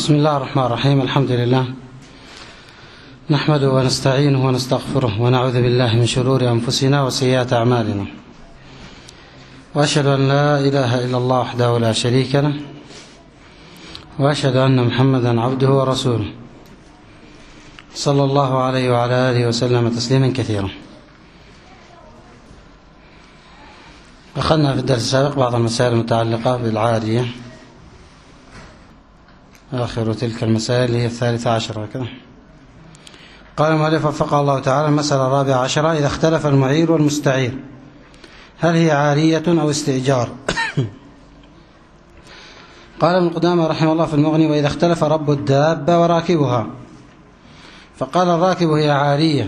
بسم الله الرحمن الرحيم. الحمد لله نحمده ونستعينه ونستغفره ونعوذ بالله من شرور أنفسنا وسيئات أعمالنا، وأشهد أن لا إله إلا الله وحده لا شريك له، وأشهد أن محمدا عبده ورسوله صلى الله عليه وعلى آله وسلم تسليما كثيرا. أخذنا في الدرس السابق بعض المسائل المتعلقة بالعارية، آخر تلك المسائل هي 13 كده. قال المؤلف وفقه الله تعالى: المسألة 14: إذا اختلف المعير والمستعير هل هي عارية أو استئجار؟ قال ابن قدامة رحمه الله في المغني: وإذا اختلف رب الدابة وراكبها فقال الراكب هي عارية،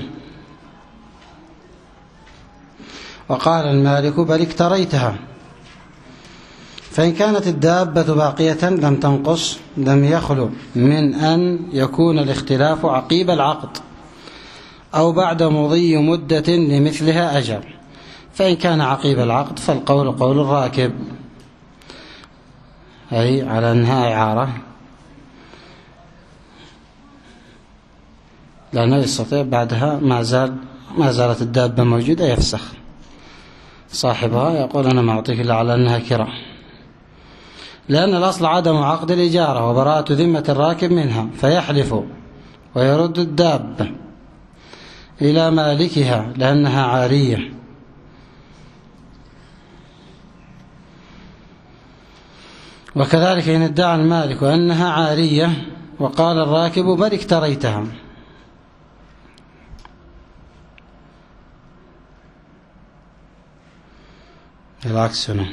وقال المالك بل اكتريتها، فإن كانت الدابة باقية لم تنقص لم يخلو من أن يكون الاختلاف عقيب العقد أو بعد مضي مدة لمثلها أجل، فإن كان عقيب العقد فالقول قول الراكب، أي على أنها إعارة، لأنه يستطيع بعدها ما زالت الدابة موجودة يفسخ صاحبها، يقول أنا ما أعطيك إلا على أنها كراء، لأن الأصل عدم عقد الإجارة وبراءة ذمة الراكب منها، فيحلف ويرد الدابة إلى مالكها لأنها عارية. وكذلك إن ادعى المالك أنها عارية وقال الراكب بل اكتريتها، العكس هنا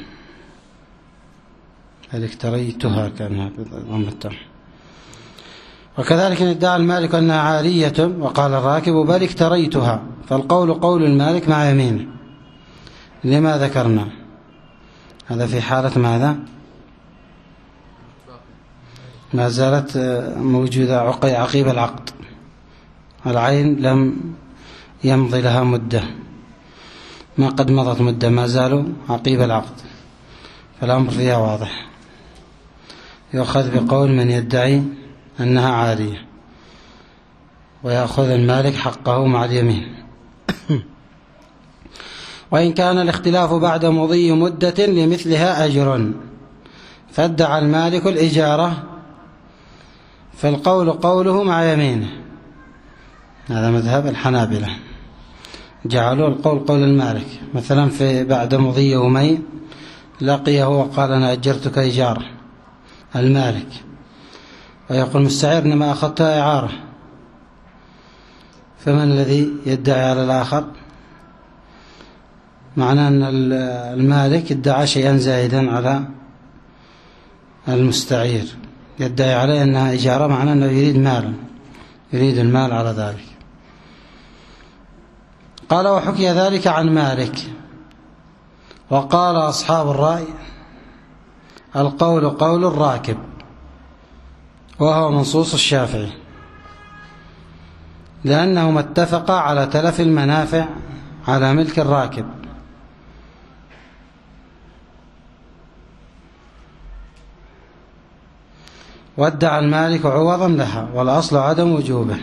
بل اكتريتها كانها بضمتها. وكذلك إن ادعى المالك أنها عارية وقال الراكب بل اكتريتها فالقول قول المالك مع يمينه، لما ذكرنا هذا في حالة ماذا؟ ما زالت موجودة عقيب العقد، العين لم يمضي لها مدة، ما قد مضت مدة، ما زالوا عقيب العقد، فالأمر فيها واضح، يؤخذ بقول من يدعي أنها عارية ويأخذ المالك حقه مع اليمين. وإن كان الاختلاف بعد مضي مدة لمثلها أجر فادعى المالك الإجارة فالقول قوله مع يمينه، هذا مذهب الحنابلة، جعلوا القول قول المالك. مثلا في بعد مضي يومين لقيه وقال أنا أجرتك إجارة المالك، ويقول المستعير إنما أخذتها إعارة، فمن الذي يدعي على الآخر؟ معناه أن المالك ادعى شيئا زائدا على المستعير، يدعي عليه أنها إجارة، معناه أنه يريد مالا، يريد المال على ذلك. قال وحكي ذلك عن مالك، وقال أصحاب الرأي القول قول الراكب، وهو منصوص الشافعي، لأنهما اتفقا على تلف المنافع على ملك الراكب، وادعى المالك عوضا لها، والأصل عدم وجوبه،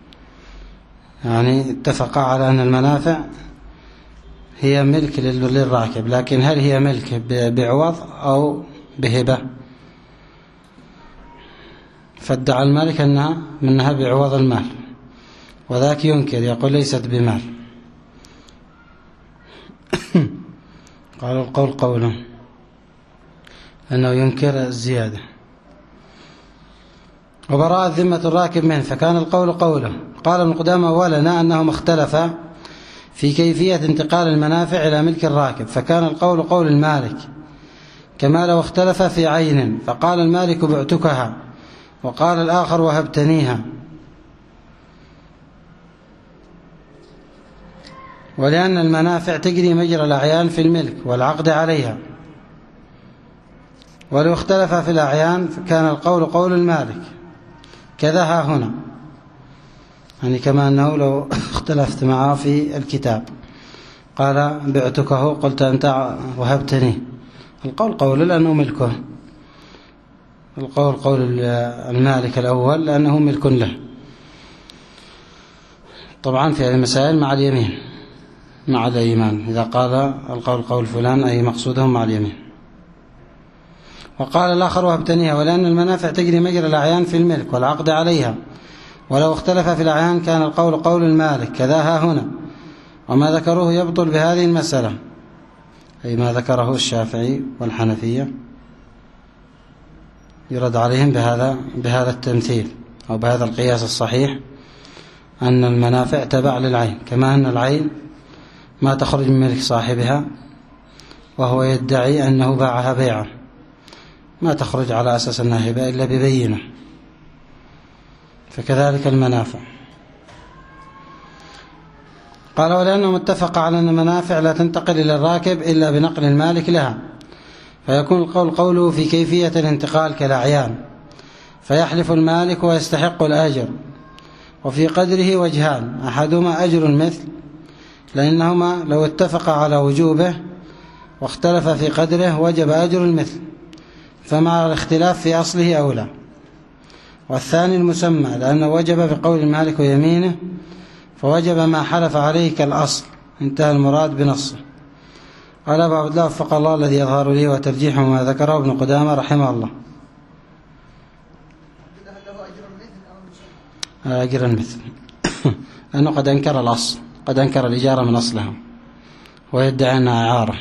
يعني اتفقا على أن المنافع هي ملك للراكب، لكن هل هي ملك بعوض أو بهبة؟ فادعى المالك أنها منها بعوض المال، وذاك ينكر يقول ليست بمال. قالوا القول قوله أنه ينكر الزيادة. وبراءة ذمة الراكب منه فكان القول قوله. قال ابن قدامة ولنا أنهم اختلفا في كيفية انتقال المنافع إلى ملك الراكب، فكان القول قول المالك، كما لو اختلف في عين فقال المالك بعتكها وقال الآخر وهبتنيها، ولأن المنافع تجري مجرى الأعيان في الملك والعقد عليها، ولو اختلف في الأعيان فكان القول قول المالك، كذا ها هنا، يعني كما أنه لو اختلفت معه في الكتاب قال بعتكه قلت أنت وهبتني، القول قول لأنه ملكه، القول قول المالك الأول لأنه ملك له. طبعا في هذه المسائل مع اليمين مع الأيمان، إذا قال القول قول فلان أي مقصودهم مع اليمين. وقال الآخر وابتنيها، ولأن المنافع تجري مجرى الأعيان في الملك والعقد عليها، ولو اختلف في الأعيان كان القول قول المالك، كذا ها هنا. وما ذكروه يبطل بهذه المسألة، أي ما ذكره الشافعي والحنفية يرد عليهم بهذا التمثيل أو بهذا القياس الصحيح، أن المنافع تبع للعين، كما أن العين ما تخرج من ملك صاحبها وهو يدعي أنه باعها بيعا، ما تخرج على أساس أنها هبة إلا ببينة، فكذلك المنافع. قال ولأنه اتفق على أن المنافع لا تنتقل إلى الراكب إلا بنقل المالك لها، فيكون القول قوله في كيفية الانتقال كالأعيان، فيحلف المالك ويستحق الأجر. وفي قدره وجهان، أحدهما أجر المثل، لأنهما لو اتفق على وجوبه واختلف في قدره وجب أجر المثل، فمع الاختلاف في أصله أولى. والثاني المسمى، لأنه وجب بقول المالك ويمينه، فوجب ما حلف عليه كالأصل، انتهى المراد بنصه. قال أبو عبد الله وفق الله الذي يظهر لي وترجيح ما ذكره ابن قدامة رحمه الله. أجر المثل لأنه قد أنكر الأصل، قد أنكر الإجارة من أصلها ويدعي أنها إعارة،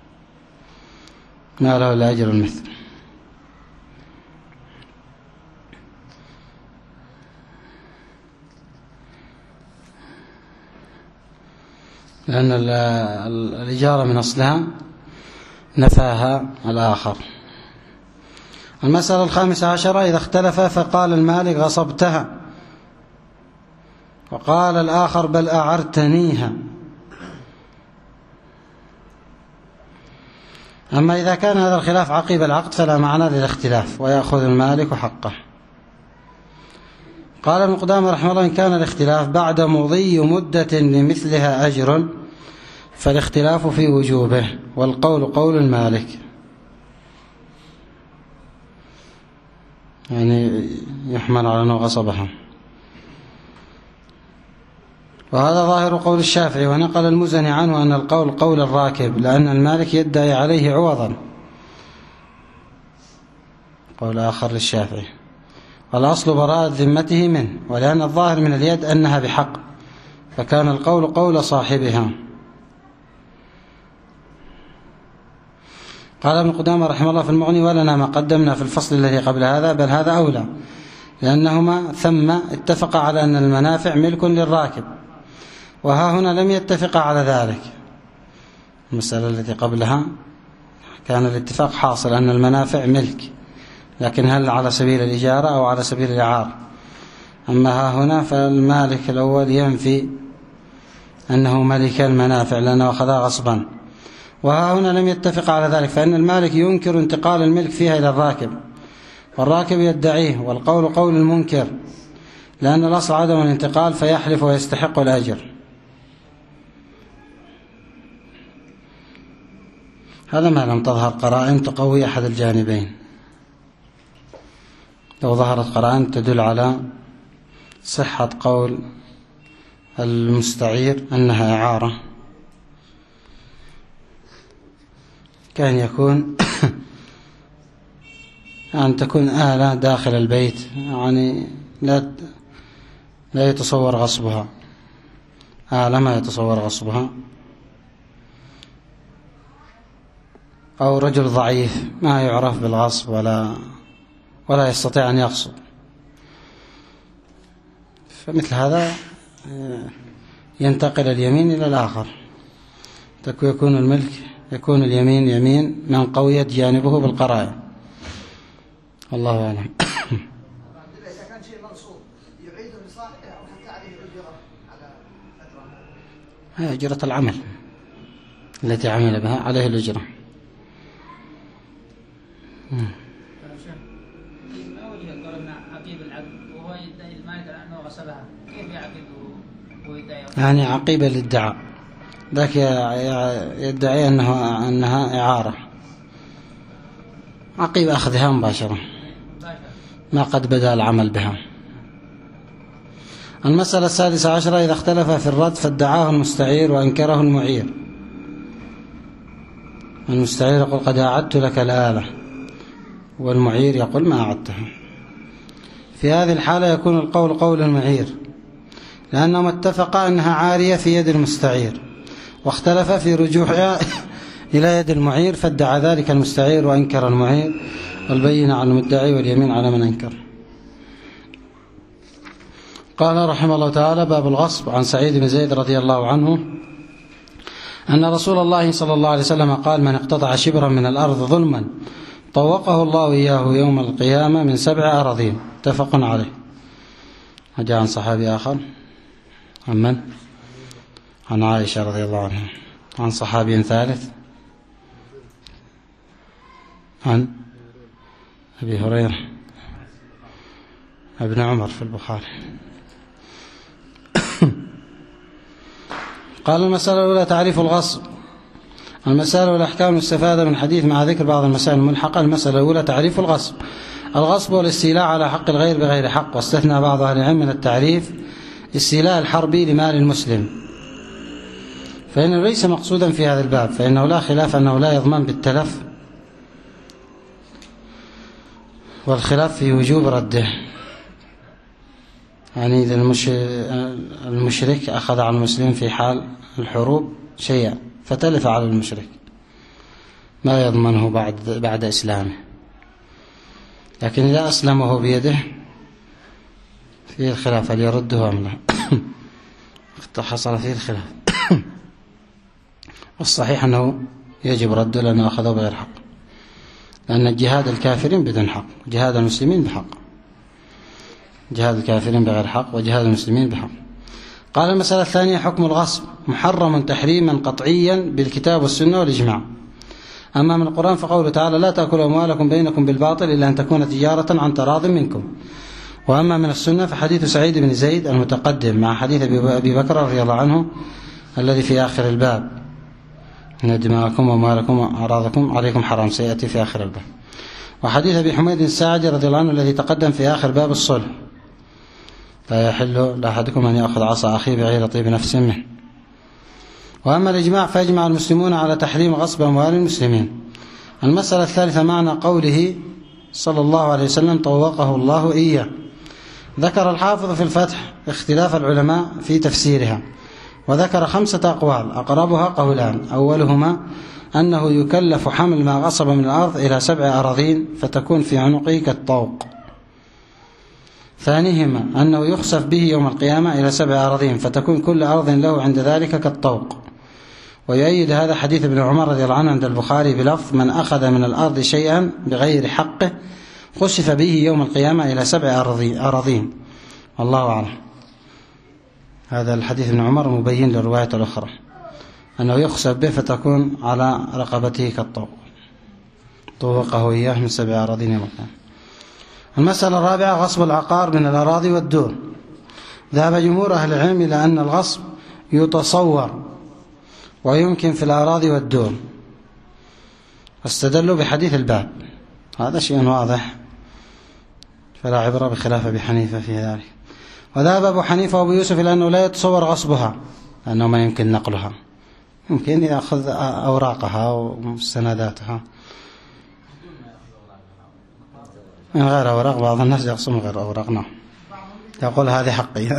ما له إلا أجر المثل. لأن الإجارة من أصلها نفاها الآخر. المسألة 15 إذا اختلف فقال المالك غصبتها وقال الآخر بل أعرتنيها. أما إذا كان هذا الخلاف عقب العقد فلا معنى للاختلاف ويأخذ المالك حقه. قال ابن قدامة رحمه الله إن كان الاختلاف بعد مضي مدة لمثلها أجر فالاختلاف في وجوبه، والقول قول المالك، يعني يحمل على أنه غصبها. وهذا ظاهر قول الشافعي، ونقل المزني عنه أن القول قول الراكب، لأن المالك يدعي عليه عوضا، قول آخر للشافعي. والأصل براءة ذمته منه، ولأن الظاهر من اليد أنها بحق، فكان القول قول صاحبها. قال ابن قدامة رحمه الله في المغني ولنا ما قدمنا في الفصل الذي قبل هذا، بل هذا أولى، لأنهما ثم اتفقا على أن المنافع ملك للراكب، وها هنا لم يتفقا على ذلك. المسألة التي قبلها كان الاتفاق حاصل أن المنافع ملك، لكن هل على سبيل الإجارة أو على سبيل الإعارة؟ أما ها هنا فالمالك الأول ينفي أنه ملك المنافع لأنه أخذها غصبا، وها هنا لم يتفق على ذلك، فإن المالك ينكر انتقال الملك فيها إلى الراكب، والراكب يدعيه، والقول قول المنكر، لأن الأصل عدم الانتقال، فيحلف ويستحق الأجر. هذا ما لم تظهر قرائن تقوي أحد الجانبين. لو ظهرت قرائن تدل على صحة قول المستعير أنها إعارة، كان يكون أن تكون آلة داخل البيت، يعني لا يتصور غصبها، آلة ما يتصور غصبها، أو رجل ضعيف ما يعرف بالغصب ولا يستطيع أن يغصب، فمثل هذا ينتقل اليمين إلى الآخر، يكون اليمين يمين من قويت جانبه بالقرائن. والله أعلم. إذا كان شيء منصوب يعيد لصاحبه أو حتى عليه أجرة على أجرة؟ هي أجرة العمل التي عمل بها عليه الأجرة. ما وجه قولنا عقيب العقد وهو يدعي المالك لأنه غصبها، كيف يعقد وهو يدعي؟ يعني عقيب الادعاء، ذاك يدعي أنها إعارة، عقيب أخذها مباشرة. ما قد بدأ العمل بها. المسألة 16 إذا اختلف في الرد فادعاه المستعير وأنكره المعير. المستعير يقول قد أعدت لك الآلة، والمعير يقول ما أعدتها. في هذه الحالة يكون القول قول المعير، لأنهم اتفقا أنها عارية في يد المستعير، واختلف في رجوعها إلى يد المعير، فادعى ذلك المستعير وأنكر المعير، والبينة على المدعي واليمين على من أنكر. قال رحمه الله تعالى: باب الغصب. عن سعيد بن زيد رضي الله عنه أن رسول الله صلى الله عليه وسلم قال: من اقتطع شبرا من الأرض ظلما طوقه الله إياه يوم القيامة من 7 أراضين. متفق عليه. وجاء عن صحابي آخر. عن من؟ عن عائشة رضي الله عنها. عن صحابي ثالث. عن أبي هريرة ابن عمر في البخاري. قال: المسألة الأولى تعريف الغصب. المسألة والأحكام المستفادة من الحديث مع ذكر بعض المسائل الملحقة. المسألة الأولى تعريف الغصب. الغصب والاستيلاء على حق الغير بغير حق، واستثنى بعض أهل العلم من التعريف استيلاء الحربي لمال المسلم، فإنه ليس مقصودا في هذا الباب، فإنه لا خلاف أنه لا يضمن بالتلف، والخلاف في وجوب رده. يعني إذا المشرك أخذ على المسلم في حال الحروب شيئا فتلف على المشرك ما يضمنه بعد إسلامه، لكن إذا أسلمه بيده فيه الخلاف هل يرده أم لا. حصل فيه الخلاف. والصحيح أنه يجب رده لأنه أخذه بغير حق، لأن جهاد الكافرين بدون حق، جهاد المسلمين بحق. جهاد الكافرين بغير حق وجهاد المسلمين بحق. قال: المسألة الثانية حكم الغصب. محرم تحريما قطعيا بالكتاب والسنة والإجماع. أما من القرآن فقوله تعالى: لا تأكلوا أموالكم بينكم بالباطل إلا أن تكون تجارة عن تراض منكم. وأما من السنة فحديث سعيد بن زيد المتقدم مع حديث أبي بكر رضي الله عنه الذي في آخر الباب: إن دماءكم وأموالكم وأعراضكم عليكم حرام، سيأتي في آخر الباب. وحديث أبي حميد الساعدي رضي الله عنه الذي تقدم في آخر باب الصلح: لا يحل لأحدكم أن يأخذ عصا أخيه بغير طيب نفس منه. وأما الإجماع فيجمع المسلمون على تحريم غصب أموال المسلمين. المسألة الثالثة معنى قوله صلى الله عليه وسلم: طوقه الله إياه. ذكر الحافظ في الفتح اختلاف العلماء في تفسيرها، وذكر 5 أقوال أقربها قولان: أولهما أنه يكلف حمل ما غصب من الأرض إلى 7 أراضين فتكون في عنقه كالطوق. ثانيهما أنه يخسف به يوم القيامة إلى 7 أراضين فتكون كل أرض له عند ذلك كالطوق. ويؤيد هذا حديث ابن عمر رضي الله عنه عند البخاري بلفظ: من أخذ من الأرض شيئا بغير حقه خسف به يوم القيامة إلى 7 أراضين. والله أعلم. هذا الحديث ابن عمر مبين للرواية الأخرى أنه يخسف به فتكون على رقبته كالطوق. طوقه إياه من 7 أراضين يوم القيامة. المسألة الرابعة غصب العقار من الأراضي والدور. ذهب جمهور أهل العلم إلى أن الغصب يتصور ويمكن في الأراضي والدور، واستدلوا بحديث الباب. هذا شيء واضح، فلا عبرة بخلاف أبي حنيفة في ذلك. وذهب أبو حنيفة وأبو يوسف إلى أنه لا يتصور غصبها، لأنه ما يمكن نقلها، يمكن يأخذ أوراقها ومستنداتها من غير أوراق. بعض الناس يقصم من غير أوراق. نعم، يقول هذه حقي.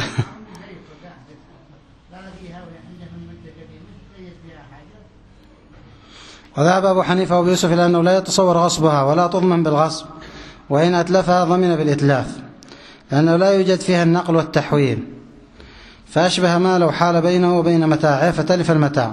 وذهب أبو حنيفة وأبو يوسف إلى أنه لا يتصور غصبها ولا تضمن بالغصب، وإن أتلفها ضمن بالإتلاف، لأنه لا يوجد فيها النقل والتحويل، فأشبه ما لو حال بينه وبين متاعه فتلف المتاع.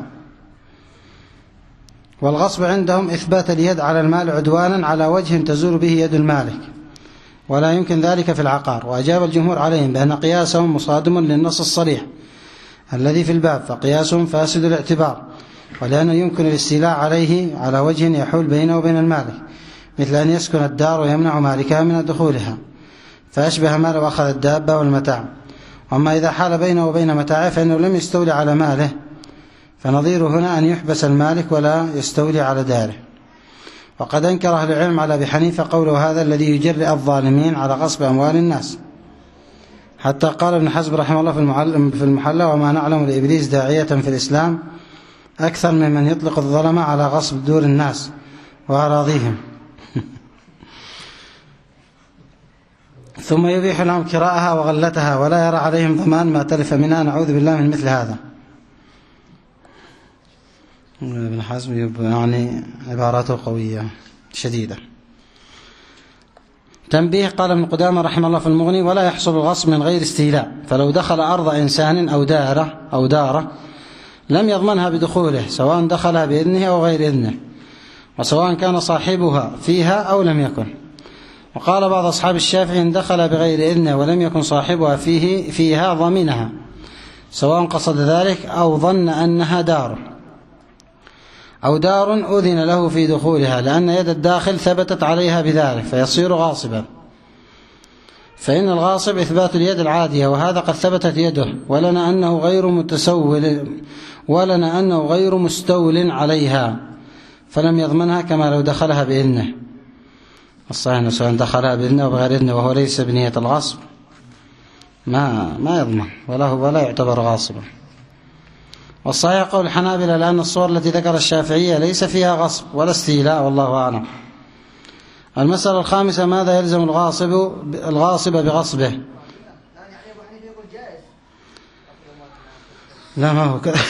والغصب عندهم إثبات اليد على المال عدوانا على وجه تزول به يد المالك، ولا يمكن ذلك في العقار. وأجاب الجمهور عليهم بأن قياسهم مصادم للنص الصريح الذي في الباب، فقياسهم فاسد الاعتبار، ولأنه يمكن الاستيلاء عليه على وجه يحول بينه وبين المالك، مثل أن يسكن الدار ويمنع مالكها من دخولها، فأشبه ما لو أخذ الدابة والمتاع. وأما إذا حال بينه وبين متاعه فإنه لم يستولي على ماله، فنظير هنا أن يحبس المالك ولا يستولي على داره. وقد أنكر أهل العلم على أبي حنيفة قوله هذا الذي يجرئ الظالمين على غصب أموال الناس، حتى قال ابن حزم رحمه الله في المحلى وما نعلم لإبليس داعية في الإسلام أكثر ممن يطلق الظلم على غصب دور الناس وأراضيهم ثم يبيح لهم كراءها وغلتها ولا يرى عليهم ضمان ما تلف منها. نعوذ بالله من مثل هذا. ابن حزم يعني عباراته قوية شديدة. تنبيه. قال ابن قدامة رحمه الله في المغني ولا يحصل الغصب من غير استيلاء، فلو دخل أرض إنسان أو داره لم يضمنها بدخوله سواء دخلها بإذنه أو غير إذنه، وسواء كان صاحبها فيها أو لم يكن. وقال بعض أصحاب الشافعي إن دخل بغير إذنه ولم يكن صاحبها فيها ضمنها سواء قصد ذلك أو ظن أنها دار أذن له في دخولها، لأن يد الداخل ثبتت عليها بذلك فيصير غاصبا. فإن الغاصب إثبات اليد العادية، وهذا قد ثبتت يده ولنا أنه غير مستول عليها فلم يضمنها كما لو دخلها بإذنه. الصحيح أنه سواء دخلها بإذنه أو بغير إذنه وهو ليس بنية الغصب ما يضمن ولا يعتبر غاصبا. والصحيح قول الحنابلة لأن الصور التي ذكر الشافعية ليس فيها غصب ولا استيلاء والله أعلم. المسألة الخامسة ماذا يلزم الغاصب بغصبه؟ لا ما هو كذا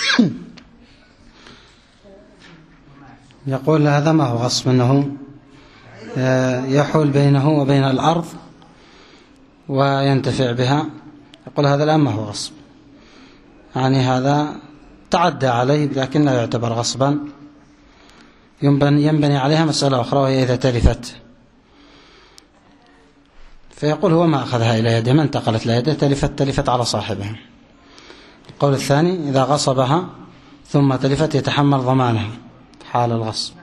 يقول هذا ما هو غصب، أنه يحول بينه وبين الأرض وينتفع بها. يقول هذا الآن ما هو غصب، يعني هذا تعدى عليه لكن لا يعتبر غصبا، ينبني عليها مسألة أخرى وهي إذا تلفت، فيقول هو ما أخذها إلى يده، ما انتقلت إلى يده، تلفت على صاحبها. القول الثاني إذا غصبها ثم تلفت يتحمل ضمانها حال الغصب.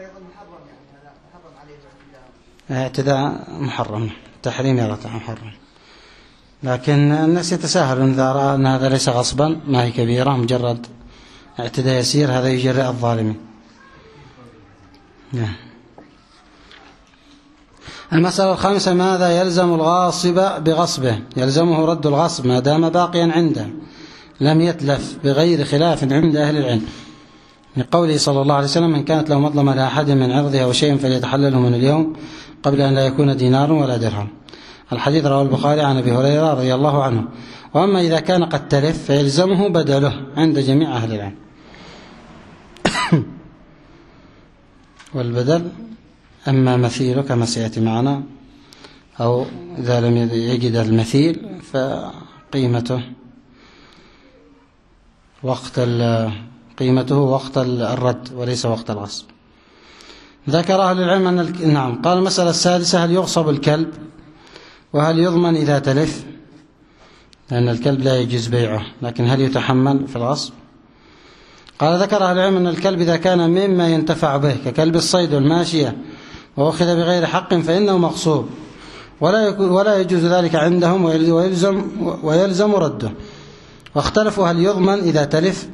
اعتداء محرم، تحريم يرتع محرم، لكن الناس يتساهلون إذا رأى أن هذا ليس غصبا، ما هي كبيرة، مجرد اعتداء يسير، هذا يجرئ الظالمين. المسألة الخامسة ماذا يلزم الغاصب بغصبه؟ يلزمه رد الغصب ما دام باقيا عنده لم يتلف بغير خلاف عند أهل العلم، لقوله صلى الله عليه وسلم من كانت له مظلمة لأحد من عرضه أو شيء فليتحلله من اليوم قبل أن لا يكون دينار ولا درهم. الحديث رواه البخاري عن أبي هريرة رضي الله عنه. وأما إذا كان قد تلف فيلزمه بدله عند جميع أهل العلم. والبدل أما مثيله كما سيأتي معنا، أو إذا لم يجد المثيل فقيمته وقت الرد وليس وقت الغصب. ذكر أهل العلم أن نعم. قال المسألة السادسة هل يغصب الكلب وهل يضمن إذا تلف؟ لأن الكلب لا يجوز بيعه، لكن هل يتحمل في الغصب؟ قال ذكر أهل العلم أن الكلب إذا كان مما ينتفع به ككلب الصيد والماشية وأخذ بغير حق فإنه مغصوب ولا يجوز ذلك عندهم ويلزم رده. واختلفوا هل يضمن إذا تلف،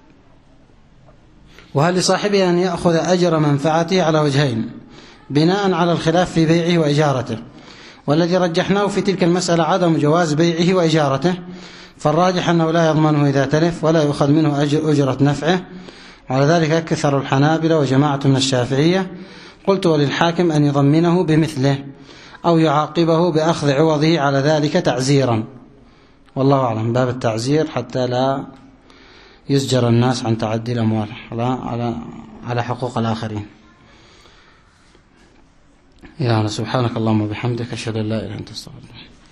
وهل لصاحبه أن يأخذ أجر منفعته على وجهين بناء على الخلاف في بيعه وإجارته. والذي رجحناه في تلك المسألة عدم جواز بيعه وإجارته، فالراجح أنه لا يضمنه إذا تلف ولا يؤخذ منه أجرة نفعه، وعلى ذلك أكثر الحنابلة وجماعة من الشافعية. قلت وللحاكم أن يضمنه بمثله أو يعاقبه بأخذ عوضه على ذلك تعزيرا، والله أعلم، باب التعزير حتى لا يزجر الناس عن تعدي الأموال على حقوق الآخرين. يا سبحانك اللهم وبحمدك أشهد أن لا إله إلا أنت أستغفرك.